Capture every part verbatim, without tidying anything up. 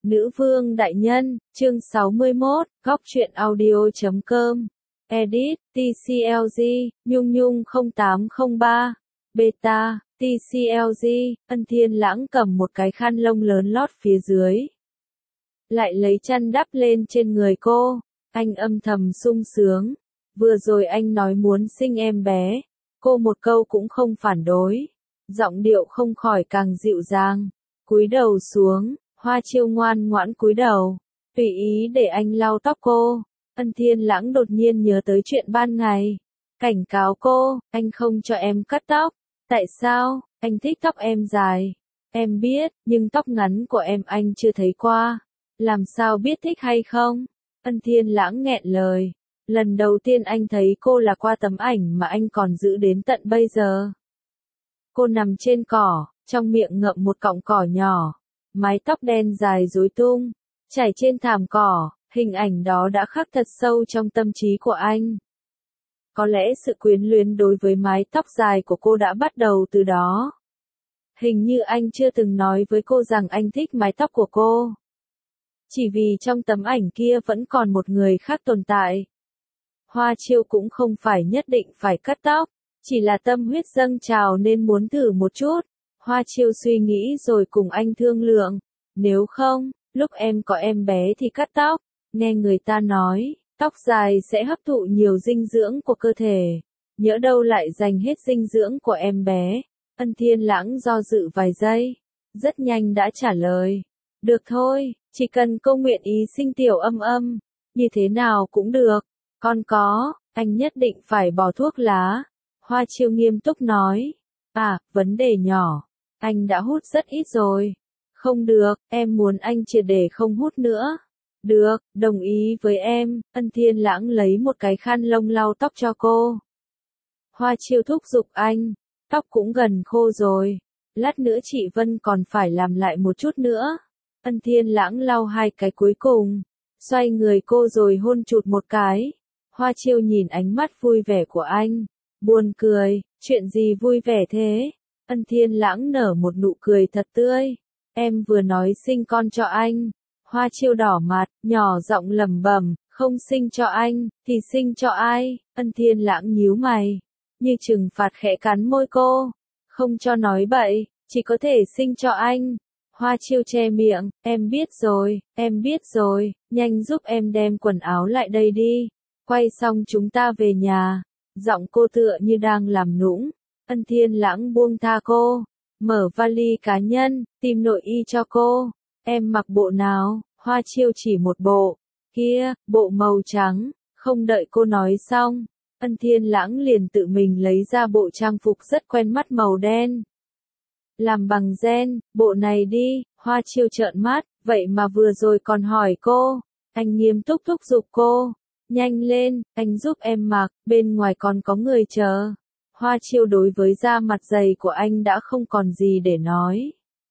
Nữ vương đại nhân, chương sáu mươi mốt, góc truyện audio chấm com. Edit, tê xê lờ giê, Nhung Nhung không tám không ba. Beta, tê xê lờ giê, Ân Thiên Lãng cầm một cái khăn lông lớn lót phía dưới. Lại lấy chăn đắp lên trên người cô. Anh âm thầm sung sướng. Vừa rồi anh nói muốn sinh em bé. Cô một câu cũng không phản đối. Giọng điệu không khỏi càng dịu dàng. Cúi đầu xuống. Hoa Chiêu ngoan ngoãn cúi đầu, tùy ý để anh lau tóc cô. Ân Thiên Lãng đột nhiên nhớ tới chuyện ban ngày. Cảnh cáo cô, anh không cho em cắt tóc. Tại sao? Anh thích tóc em dài. Em biết, nhưng tóc ngắn của em anh chưa thấy qua. Làm sao biết thích hay không? Ân Thiên Lãng nghẹn lời. Lần đầu tiên anh thấy cô là qua tấm ảnh mà anh còn giữ đến tận bây giờ. Cô nằm trên cỏ, trong miệng ngậm một cọng cỏ nhỏ. Mái tóc đen dài rối tung, chảy trên thảm cỏ, hình ảnh đó đã khắc thật sâu trong tâm trí của anh. Có lẽ sự quyến luyến đối với mái tóc dài của cô đã bắt đầu từ đó. Hình như anh chưa từng nói với cô rằng anh thích mái tóc của cô. Chỉ vì trong tấm ảnh kia vẫn còn một người khác tồn tại. Hoa Chiêu cũng không phải nhất định phải cắt tóc, chỉ là tâm huyết dâng trào nên muốn thử một chút. Hoa Chiêu suy nghĩ rồi cùng anh thương lượng, nếu không, lúc em có em bé thì cắt tóc, nghe người ta nói, tóc dài sẽ hấp thụ nhiều dinh dưỡng của cơ thể, nhỡ đâu lại dành hết dinh dưỡng của em bé. Ân Thiên Lãng do dự vài giây, rất nhanh đã trả lời, được thôi, chỉ cần cô nguyện ý sinh tiểu âm âm, như thế nào cũng được, còn có, anh nhất định phải bỏ thuốc lá. Hoa Chiêu nghiêm túc nói, à, vấn đề nhỏ. Anh đã hút rất ít rồi. Không được, em muốn anh triệt để không hút nữa. Được, đồng ý với em. Ân Thiên Lãng lấy một cái khăn lông lau tóc cho cô. Hoa Chiêu thúc giục anh. Tóc cũng gần khô rồi. Lát nữa chị Vân còn phải làm lại một chút nữa. Ân Thiên Lãng lau hai cái cuối cùng. Xoay người cô rồi hôn chụt một cái. Hoa Chiêu nhìn ánh mắt vui vẻ của anh. Buồn cười, chuyện gì vui vẻ thế? Ân Thiên Lãng nở một nụ cười thật tươi. Em vừa nói sinh con cho anh. Hoa Chiêu đỏ mặt, nhỏ giọng lẩm bẩm, không sinh cho anh, thì sinh cho ai? Ân Thiên Lãng nhíu mày, như trừng phạt khẽ cắn môi cô. Không cho nói bậy, chỉ có thể sinh cho anh. Hoa Chiêu che miệng, em biết rồi, em biết rồi, nhanh giúp em đem quần áo lại đây đi. Quay xong chúng ta về nhà. Giọng cô tựa như đang làm nũng. Ân Thiên Lãng buông tha cô, mở vali cá nhân, tìm nội y cho cô. Em mặc bộ nào? Hoa Chiêu chỉ một bộ. Kia, bộ màu trắng. Không đợi cô nói xong, Ân Thiên Lãng liền tự mình lấy ra bộ trang phục rất quen mắt màu đen. Làm bằng ren, bộ này đi. Hoa Chiêu trợn mắt, vậy mà vừa rồi còn hỏi cô. Anh nghiêm túc thúc giục cô. Nhanh lên, anh giúp em mặc, bên ngoài còn có người chờ. Hoa Chiêu đối với da mặt dày của anh đã không còn gì để nói.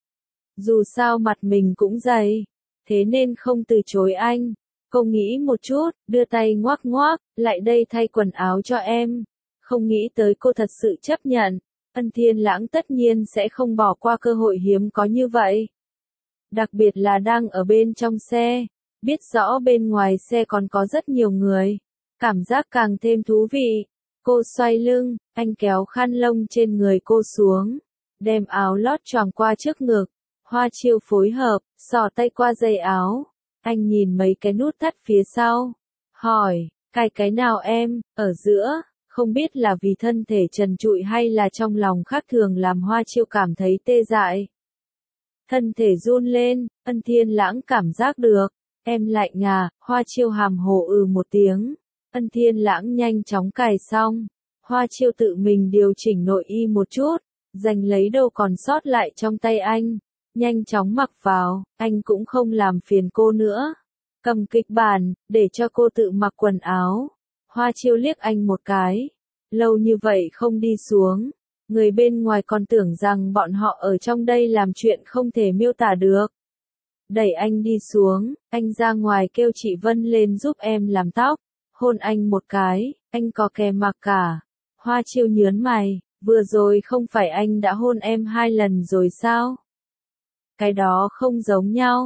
Dù sao mặt mình cũng dày, thế nên không từ chối anh. Cô nghĩ một chút, đưa tay ngoác ngoác, lại đây thay quần áo cho em. Không nghĩ tới cô thật sự chấp nhận. Ân Thiên Lãng tất nhiên sẽ không bỏ qua cơ hội hiếm có như vậy. Đặc biệt là đang ở bên trong xe, biết rõ bên ngoài xe còn có rất nhiều người. Cảm giác càng thêm thú vị. Cô xoay lưng, anh kéo khăn lông trên người cô xuống, đem áo lót choàng qua trước ngực. Hoa Chiêu phối hợp, xỏ tay qua dây áo. Anh nhìn mấy cái nút thắt phía sau, hỏi, cài cái nào em? Ở giữa? Không biết là vì thân thể trần trụi hay là trong lòng khác thường làm Hoa Chiêu cảm thấy tê dại. Thân thể run lên, Ân Thiên Lãng cảm giác được. Em lạnh à? Hoa Chiêu hàm hồ ừ một tiếng. Ân Thiên Lãng nhanh chóng cài xong. Hoa Chiêu tự mình điều chỉnh nội y một chút, giành lấy đâu còn sót lại trong tay anh. Nhanh chóng mặc vào, anh cũng không làm phiền cô nữa. Cầm kịch bản, để cho cô tự mặc quần áo. Hoa Chiêu liếc anh một cái. Lâu như vậy không đi xuống. Người bên ngoài còn tưởng rằng bọn họ ở trong đây làm chuyện không thể miêu tả được. Đẩy anh đi xuống, anh ra ngoài kêu chị Vân lên giúp em làm tóc. Hôn anh một cái, anh có kèm mặc cả. Hoa Chiêu nhớn mày, vừa rồi không phải anh đã hôn em hai lần rồi sao? Cái đó không giống nhau.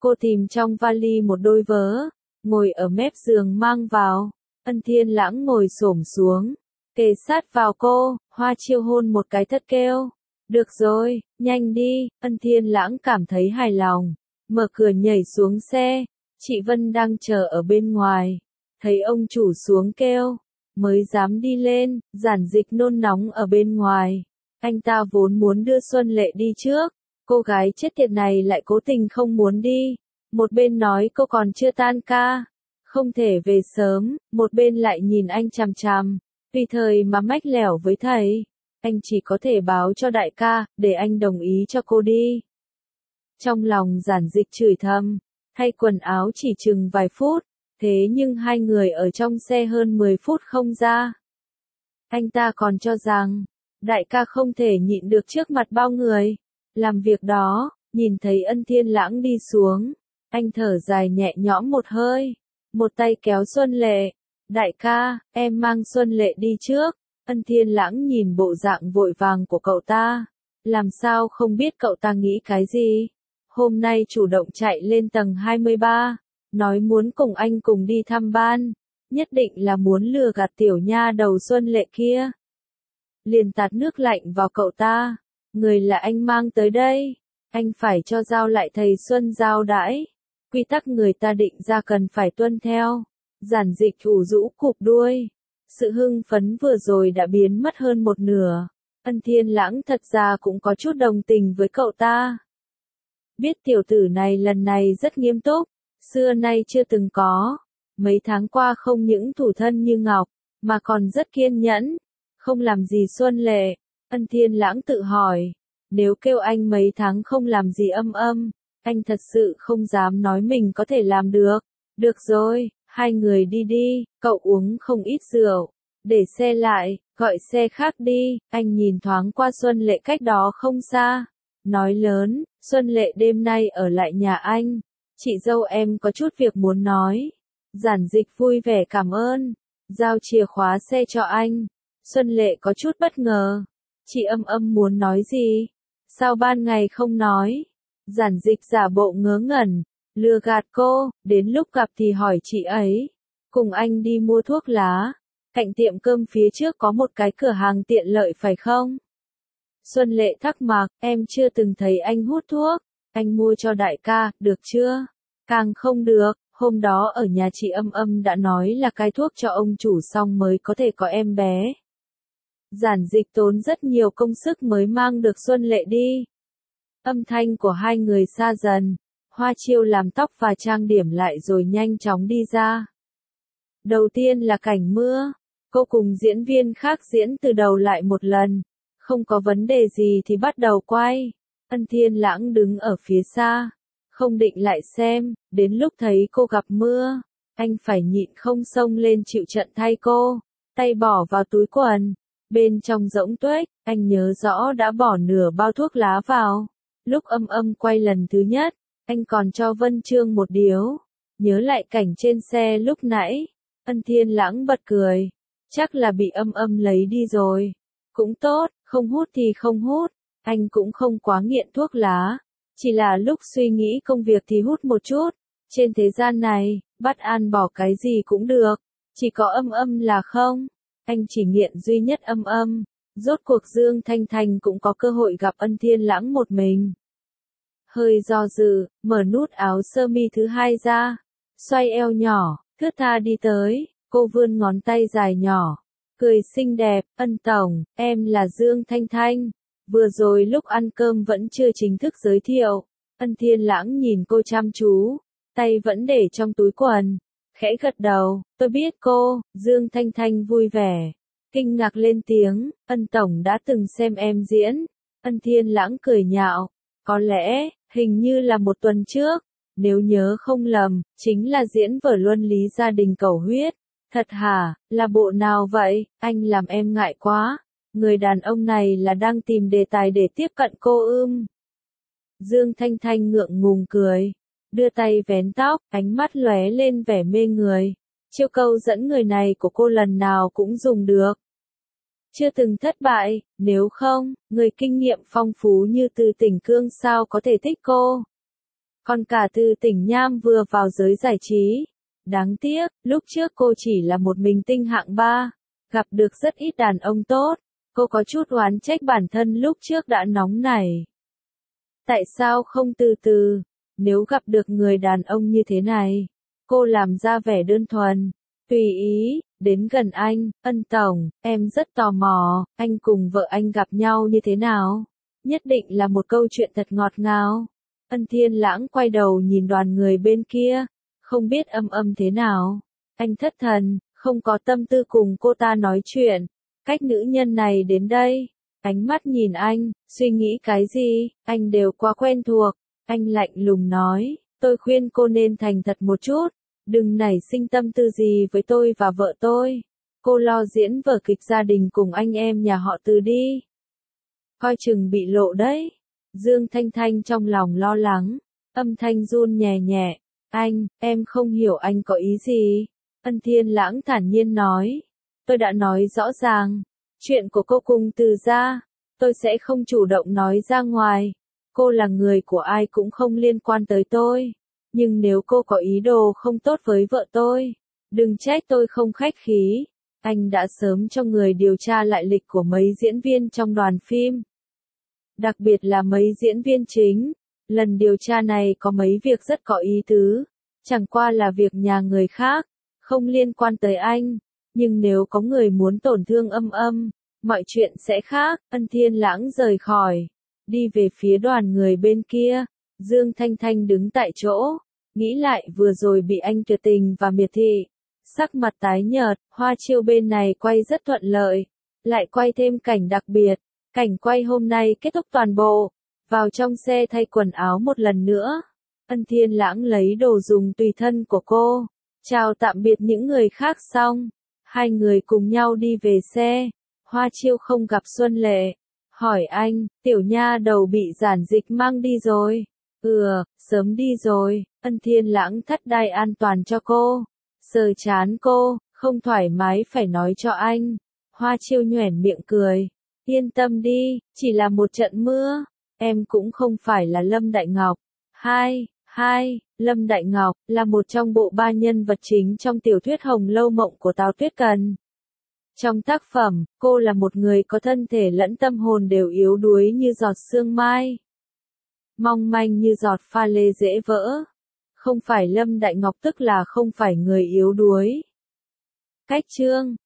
Cô tìm trong vali một đôi vớ, ngồi ở mép giường mang vào. Ân Thiên Lãng ngồi xổm xuống, kề sát vào cô, Hoa Chiêu hôn một cái thất kêu. Được rồi, nhanh đi. Ân Thiên Lãng cảm thấy hài lòng, mở cửa nhảy xuống xe. Chị Vân đang chờ ở bên ngoài, thấy ông chủ xuống kêu, mới dám đi lên. Giản Dịch nôn nóng ở bên ngoài. Anh ta vốn muốn đưa Xuân Lệ đi trước, cô gái chết tiệt này lại cố tình không muốn đi. Một bên nói cô còn chưa tan ca, không thể về sớm, một bên lại nhìn anh chằm chằm, tùy thời mà mách lẻo với thầy. Anh chỉ có thể báo cho đại ca, để anh đồng ý cho cô đi. Trong lòng Giản Dịch chửi thầm, thay quần áo chỉ chừng vài phút, thế nhưng hai người ở trong xe hơn mười phút không ra. Anh ta còn cho rằng, đại ca không thể nhịn được trước mặt bao người. Làm việc đó, nhìn thấy Ân Thiên Lãng đi xuống, anh thở dài nhẹ nhõm một hơi, một tay kéo Xuân Lệ. Đại ca, em mang Xuân Lệ đi trước. Ân Thiên Lãng nhìn bộ dạng vội vàng của cậu ta, làm sao không biết cậu ta nghĩ cái gì. Hôm nay chủ động chạy lên tầng hai mươi ba, nói muốn cùng anh cùng đi thăm ban, nhất định là muốn lừa gạt tiểu nha đầu Xuân Lệ kia. Liền tạt nước lạnh vào cậu ta, người là anh mang tới đây, anh phải cho giao lại thầy Xuân giao đãi. Quy tắc người ta định ra cần phải tuân theo. Giản Dịch ủ rũ cụp đuôi. Sự hưng phấn vừa rồi đã biến mất hơn một nửa. Ân Thiên Lãng thật ra cũng có chút đồng tình với cậu ta. Biết tiểu tử này lần này rất nghiêm túc, xưa nay chưa từng có. Mấy tháng qua không những thủ thân như ngọc, mà còn rất kiên nhẫn, không làm gì Xuân Lệ. Ân Thiên Lãng tự hỏi, nếu kêu anh mấy tháng không làm gì âm âm, anh thật sự không dám nói mình có thể làm được. Được rồi, hai người đi đi, cậu uống không ít rượu, để xe lại, gọi xe khác đi. Anh nhìn thoáng qua Xuân Lệ cách đó không xa, nói lớn, Xuân Lệ đêm nay ở lại nhà anh, chị dâu em có chút việc muốn nói. Giản Dịch vui vẻ cảm ơn, giao chìa khóa xe cho anh. Xuân Lệ có chút bất ngờ, chị âm âm muốn nói gì? Sao ban ngày không nói? Giản Dịch giả bộ ngớ ngẩn, lừa gạt cô, đến lúc gặp thì hỏi chị ấy. Cùng anh đi mua thuốc lá, cạnh tiệm cơm phía trước có một cái cửa hàng tiện lợi phải không? Xuân Lệ thắc mắc, em chưa từng thấy anh hút thuốc, anh mua cho đại ca, được chưa? Càng không được, hôm đó ở nhà chị âm âm đã nói là cai thuốc cho ông chủ xong mới có thể có em bé. Giản Dịch tốn rất nhiều công sức mới mang được Xuân Lệ đi. Âm thanh của hai người xa dần, Hoa Chiêu làm tóc và trang điểm lại rồi nhanh chóng đi ra. Đầu tiên là cảnh mưa, cô cùng diễn viên khác diễn từ đầu lại một lần, không có vấn đề gì thì bắt đầu quay. Ân Thiên Lãng đứng ở phía xa, không định lại xem, đến lúc thấy cô gặp mưa, anh phải nhịn không xông lên chịu trận thay cô, tay bỏ vào túi quần, bên trong rỗng tuếch, anh nhớ rõ đã bỏ nửa bao thuốc lá vào. Lúc âm âm quay lần thứ nhất, anh còn cho Vân Trương một điếu, nhớ lại cảnh trên xe lúc nãy, Ân Thiên Lãng bật cười, chắc là bị âm âm lấy đi rồi. Cũng tốt, không hút thì không hút, anh cũng không quá nghiện thuốc lá, chỉ là lúc suy nghĩ công việc thì hút một chút. Trên thế gian này, bắt an bỏ cái gì cũng được, chỉ có âm âm là không. Anh chỉ nghiện duy nhất âm âm. Rốt cuộc Dương Thanh Thanh cũng có cơ hội gặp Ân Thiên Lãng một mình. Hơi do dự, mở nút áo sơ mi thứ hai ra, xoay eo nhỏ, thướt tha đi tới, cô vươn ngón tay dài nhỏ, cười xinh đẹp. Ân tổng, em là Dương Thanh Thanh. Vừa rồi lúc ăn cơm vẫn chưa chính thức giới thiệu. Ân Thiên Lãng nhìn cô chăm chú, tay vẫn để trong túi quần, khẽ gật đầu, tôi biết cô. Dương Thanh Thanh vui vẻ, kinh ngạc lên tiếng, Ân tổng đã từng xem em diễn. Ân Thiên Lãng cười nhạo, có lẽ, hình như là một tuần trước, nếu nhớ không lầm, chính là diễn vở Luân Lý Gia Đình Cầu Huyết. Thật hả, là bộ nào vậy? Anh làm em ngại quá. Người đàn ông này là đang tìm đề tài để tiếp cận cô ưm. Dương Thanh Thanh ngượng ngùng cười, đưa tay vén tóc, ánh mắt lóe lên vẻ mê người. Chiêu câu dẫn người này của cô lần nào cũng dùng được. Chưa từng thất bại, nếu không, người kinh nghiệm phong phú như Từ Tỉnh Cương sao có thể thích cô. Còn cả Từ Tỉnh Nham vừa vào giới giải trí. Đáng tiếc, lúc trước cô chỉ là một minh tinh hạng ba, gặp được rất ít đàn ông tốt. Cô có chút oán trách bản thân lúc trước đã nóng nảy. Tại sao không từ từ? Nếu gặp được người đàn ông như thế này, cô làm ra vẻ đơn thuần, tùy ý, đến gần anh, Ân tổng, em rất tò mò, anh cùng vợ anh gặp nhau như thế nào? Nhất định là một câu chuyện thật ngọt ngào. Ân Thiên Lãng quay đầu nhìn đoàn người bên kia, không biết âm âm thế nào. Anh thất thần, không có tâm tư cùng cô ta nói chuyện. Cách nữ nhân này đến đây, ánh mắt nhìn anh, suy nghĩ cái gì, anh đều quá quen thuộc. Anh lạnh lùng nói, tôi khuyên cô nên thành thật một chút, đừng nảy sinh tâm tư gì với tôi và vợ tôi. Cô lo diễn vở kịch gia đình cùng anh em nhà họ Từ đi. Coi chừng bị lộ đấy. Dương Thanh Thanh trong lòng lo lắng, âm thanh run nhẹ nhẹ. Anh, em không hiểu anh có ý gì. Ân Thiên Lãng thản nhiên nói. Tôi đã nói rõ ràng, chuyện của cô cùng Từ gia, tôi sẽ không chủ động nói ra ngoài. Cô là người của ai cũng không liên quan tới tôi. Nhưng nếu cô có ý đồ không tốt với vợ tôi, đừng trách tôi không khách khí. Anh đã sớm cho người điều tra lại lịch của mấy diễn viên trong đoàn phim. Đặc biệt là mấy diễn viên chính. Lần điều tra này có mấy việc rất có ý tứ. Chẳng qua là việc nhà người khác, không liên quan tới anh. Nhưng nếu có người muốn tổn thương âm âm, mọi chuyện sẽ khác. Ân Thiên Lãng rời khỏi, đi về phía đoàn người bên kia. Dương Thanh Thanh đứng tại chỗ, nghĩ lại vừa rồi bị anh tuyệt tình và miệt thị. Sắc mặt tái nhợt, Hoa Chiêu bên này quay rất thuận lợi. Lại quay thêm cảnh đặc biệt. Cảnh quay hôm nay kết thúc toàn bộ. Vào trong xe thay quần áo một lần nữa. Ân Thiên Lãng lấy đồ dùng tùy thân của cô. Chào tạm biệt những người khác xong. Hai người cùng nhau đi về xe. Hoa Chiêu không gặp Xuân Lệ. Hỏi anh, tiểu nha đầu bị giản dịch mang đi rồi. Ừ, sớm đi rồi. Ân Thiên Lãng thắt đai an toàn cho cô. Sờ chán cô, không thoải mái phải nói cho anh. Hoa Chiêu nhoẻn miệng cười. Yên tâm đi, chỉ là một trận mưa. Em cũng không phải là Lâm Đại Ngọc. Hai, hai, Lâm Đại Ngọc là một trong bộ ba nhân vật chính trong tiểu thuyết Hồng Lâu Mộng của Tào Tuyết Cần. Trong tác phẩm, cô là một người có thân thể lẫn tâm hồn đều yếu đuối như giọt sương mai. Mong manh như giọt pha lê dễ vỡ. Không phải Lâm Đại Ngọc tức là không phải người yếu đuối. Cách chương